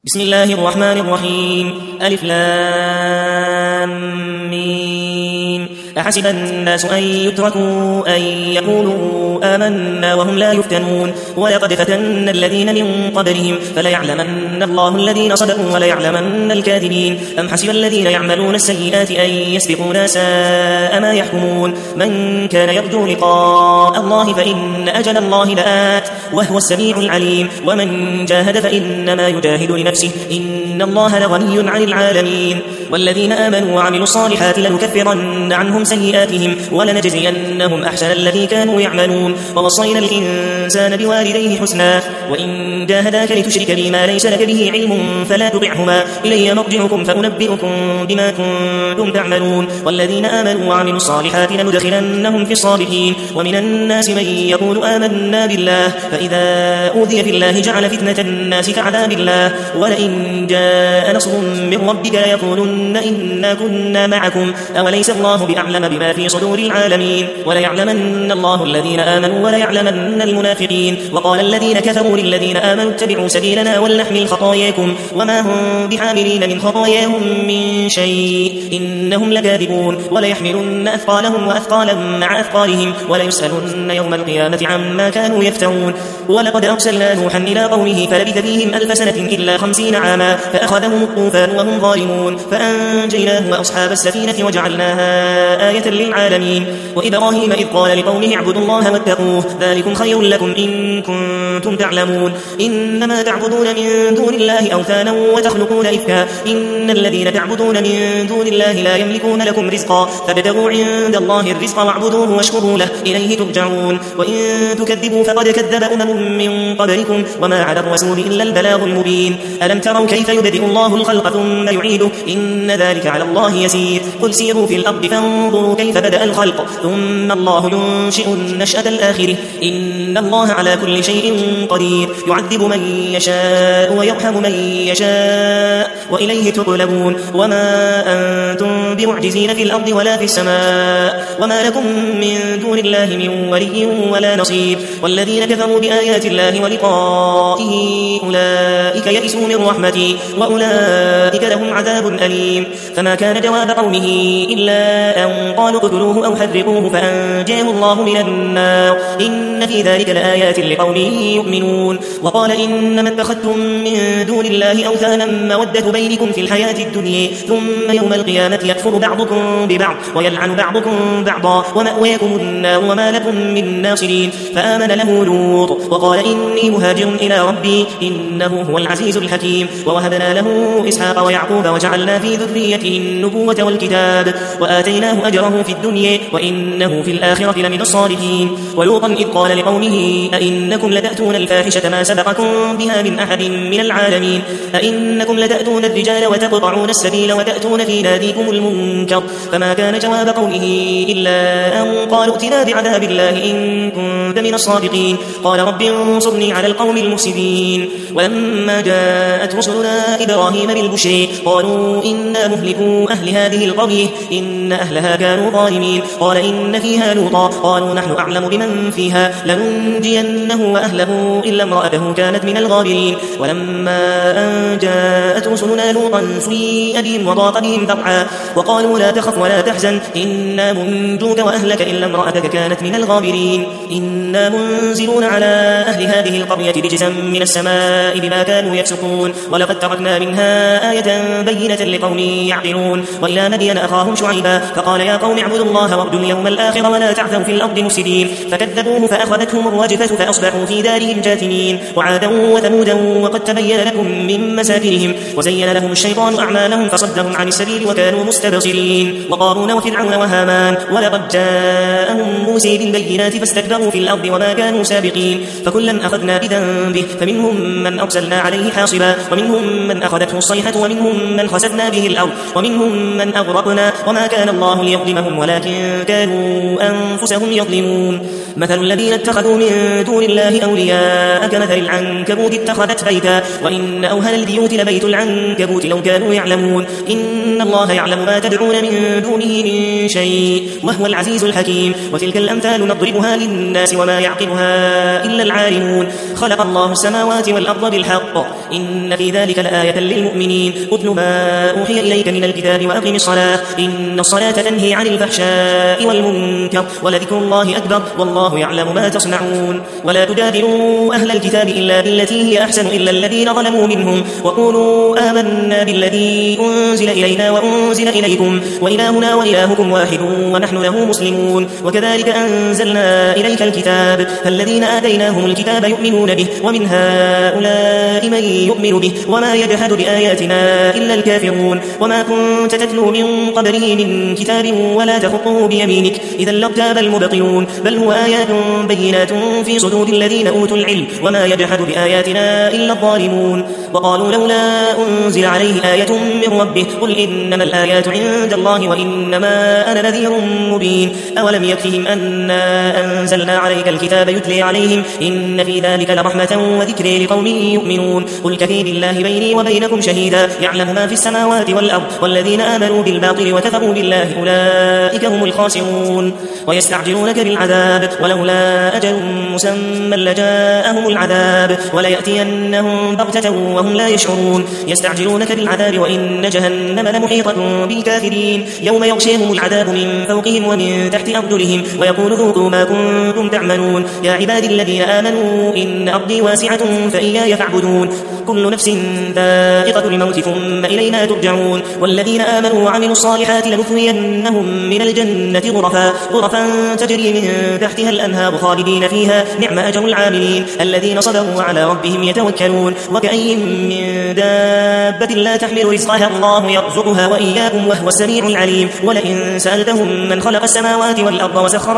بسم الله الرحمن الرحيم ألف لام ميم أحسب الناس أن يتركوا أن يقولوا آمنا وهم لا يفتنون ولقد فتنا الذين من قبلهم فليعلمن الله الذين صدقوا وليعلمن الكاذبين أم حسب الذين يعملون السيئات أن يسبقونا ساء ما يحكمون من كان يرجو لقاء الله فإن أجل الله لآت وهو السميع العليم ومن جاهد فإنما يجاهد لنفسه إن الله لغني عن العالمين والذين آمنوا وعملوا الصالحات لنكفرن عنهم سيئاتهم ولنجزينهم أحسن الذي كانوا يعملون ووصينا الإنسان بوالديه حسنا وإن جاهداك لتشرك بي ما ليس لك به علم فلا تطعهما إلي مرجعكم فأنبئكم بما كنتم تعملون والذين آمنوا وعملوا الصالحات لندخلنهم في الصالحين ومن الناس من يقول آمنا بالله فإذا أوذي في الله جعل فتنة الناس كعذاب الله ولئن جاء نصر من ربك ليقولن إنا كنا معكم أوليس الله بأعلم بما في صدور العالمين وليعلمن الله الذين آمنوا وليعلمن المنافقين وقال الذين كفروا للذين آمنوا اتبعوا سبيلنا ولنحمل خطاياكم وما هم بحاملين من خطاياهم من شيء إنهم لكاذبون وليحملن أثقالهم وأثقالا مع أثقالهم وليسألن يوم القيامة عما كانوا يفترون ولقد أرسلنا نوحا إلى قومه فلبث فيهم 1000 سنة إلا 50 عاما فأخذهم الطوفان وهم ظالمون فأنجيناه وأصحاب السفينة وجعلناها آية للعالمين وإبراهيم إذ قال لقومه اعبدوا الله واتقوه ذلكم خير لكم إن كنتم تعلمون إنما تعبدون من دون الله أوثانا وتخلقون إفكا إن الذين تعبدون من دون الله لا يملكون لكم رزقا فابتغوا عند الله الرزق واعبدوه واشكروا له إليه ترجعون وإن تكذبوا فقد كذب من قبلكم وما على الرسول إلا البلاغ المبين ألم تروا كيف يبدئ الله الخلق ثم يعيده إن ذلك على الله يسير قل سيروا في الأرض فانظروا كيف بدأ الخلق ثم الله ينشئ النشأة الآخرة إن الله على كل شيء قدير يعذب من يشاء ويرحم من يشاء وإليه تقلبون وما أنتم بمعجزين في الأرض ولا في السماء وما لكم من دون الله من ولي ولا نصير والذين كفروا بآيات الله ولقائه أولئك يئسوا من رحمتي وأولئك لهم عذاب أليم فما كان جواب قومه إلا أن قالوا اقتلوه أو حرقوه فأنجاه الله من النار إن في ذلك لآيات لقوم يؤمنون وقال إنما اتخذتم من دون الله أوثانا مودة بينكم في الحياة الدنيا ثم يوم القيامة يكفر بعضكم ببعض ويلعن بعضكم بعضا ومأويكم النار وما لكم من ناصرين فآمن له لوط وقال إني مهاجر إلى ربي إنه هو العزيز الحكيم ووهبنا له إسحاق ويعقوب وجعلنا في ذريته النبوة والكتاب وآتيناه أجره في الدنيا وإنه في الآخرة لمن الصالحين ولوطا إذ قال لقومه أئنكم لتأتون الفاحشة ما سبقكم بها من أحد من العالمين أئنكم لتأتون الرجال وتقطعون السبيل وتأتون في ناديكم المنكر فما كان جواب قومه إلا أن قالوا ائتنا بعذاب الله إن كنت من الصادقين قال رب انصرني على القوم المفسدين ولما جاءت رسلنا إبراهيم بالبشر قالوا إنا مهلكوا أهل هذه القرية إن أهلها كانوا ظالمين قال إن فيها لوطا قالوا نحن أعلم بمن فيها لننجينه وأهله إلا امرأته كانت من الغابرين ولما أن جاءت رسلنا لوطا سيء بهم وضاق بهم ذرعا وقالوا لا تخف ولا تحزن إنا منجوك وأهلك إلا امرأتك كانت من الغابرين إنا منزلون على أهل هذه القرية رجزا من السماء بما كانوا يفسقون ولقد تركنا منها آية بينة لقوم يعقلون وإلى مدين أخاهم شعيبا فقال يا قوم اعبدوا الله وارجوا اليوم الآخر ولا تعثوا في الأرض مفسدين فكذبوه فأخذتهم الرجفة فأصبحوا في دارهم جاثمين وعادا وثمودا وقد تبين لكم من مساكنهم وزين لهم الشيطان أعمالهم فصدهم عن السبيل وكانوا مستبصرين وقارون وفرعون وهامان ولقد جاءهم موسى بالبينات فاستكبروا في الأرض وما كانوا سابقين فكلا أخذنا بذنبه فمنهم من أرسلنا عليه حاصبا ومنهم من أخذته الصيحة ومنهم من خسفنا به الأرض ومنهم من أغرقنا وما كان الله ليظلمهم ولكن كانوا أنفسهم يظلمون مثل الذين اتخذوا من دون الله أولياء كمثل العنكبوت اتخذت بيتا وإن أوهن البيوت لبيت العنكبوت العنكبوت لو كانوا يعلمون إن الله يعلم ما تدعون من دونه من شيء وهو العزيز الحكيم وتلك الأمثال نضربها للناس وما يعقلها إلا العالمون خلق الله السماوات والأرض بالحق إن في ذلك لآية للمؤمنين أتل ما أوحي إليك من الكتاب وأقم الصلاة إن الصلاة تنهي عن الفحشاء والمنكر ولذكر الله أكبر والله يعلم ما تصنعون ولا تجادلوا أهل الكتاب إلا بالتي هي أحسن إلا الذين ظلموا منهم وقولوا آمنا بالذي أنزل إلينا وأنزل إليكم وإلهنا وإلهكم واحد ونحن له مسلمون وكذلك أنزلنا إليك الكتاب فالذين آتيناهم الكتاب يؤمنون به ومن هؤلاء من يؤمن به وما يجحد بآياتنا إلا الكافرون وما كنت تتلو من قبله من كتاب ولا تخطه بيمينك إذا لارتاب المبطلون بل هو آيات بينات في صدور الذين أوتوا العلم وما يجحد بآياتنا إلا الظالمون وقالوا لولا أنزل عليه آية من ربه قل إنما الآيات عند الله وإنما أنا نذير مبين أولم يكفهم أنا أنزلنا عليك الكتاب يتلي عليهم إن في ذلك لرحمة وذكر لقوم يؤمنون قل كفى بالله بيني وبينكم شهيدا يعلم ما في السماوات والأرض والذين آمنوا بالباطل وكفروا بالله أولئك هم الخاسرون ويستعجلونك بالعذاب ولولا أجل مسمى لجاءهم العذاب وليأتينهم بغتة وهم لا يشعرون يستعجلونك بالعذاب وإن جهنم لمحيطة بالكافرين يوم يغشيهم العذاب من فوقهم ومن تحت أرجلهم ويقول ذوقوا ما كنتم تعملون يا عبادي الذين آمنوا إن أرضي واسعة فإياي فاعبدون كل نفس ذائقة الموت ثم إلينا ترجعون والذين آمنوا وعملوا الصالحات لنثوينهم من الجنة غرفا تجري من تحتها الأنهار خالدين فيها نعم أجر العاملين الذين صبروا على ربهم يتوكلون وكأي من دابة لا تحمل رزقها الله يرزقها وإياكم وهو السميع العليم ولئن سألتهم من خلق السماوات والأرض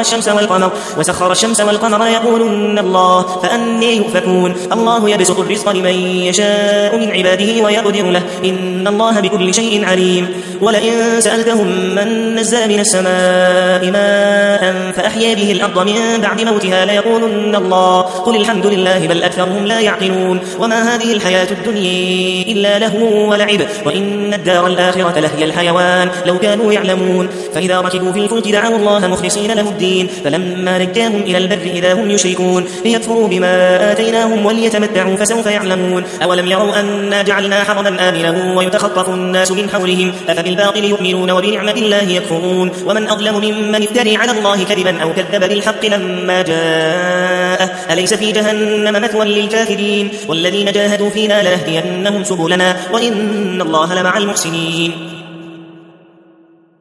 وسخر الشمس والقمر يقولن الله فأني يؤفكون الله يبسط الرزق لمن يشاء من عباده ويقدر له إن الله بكل شيء عليم ولئن سألتهم من نزل من السماء ماء فأحيا به الأرض من بعد موتها ليقولن الله قل الحمد لله بل أكثرهم لا يعقلون وما هذه الحياة الدنيا إلا لهو ولعب وإن الدار الآخرة لهي الحيوان لو كانوا يعلمون فإذا ركبوا في الفلك دعوا الله مخلصين له الدين فلما نجاهم إلى البر إذا هم يشركون ليكفروا بما آتيناهم وليتمتعوا فسوف يعلمون أولم يروا أنا جعلنا حرما آمنا ويتخطف الناس من حولهم أفبالباطل يؤمنون وبنعمة الله يكفرون ومن أظلم ممن افتري على الله كذبا أو كذب بالحق لما جاءه أليس في جهنم مثوى للكافرين والذين جاهدوا فينا لنهدينهم سبلنا وإن الله لمع المحسنين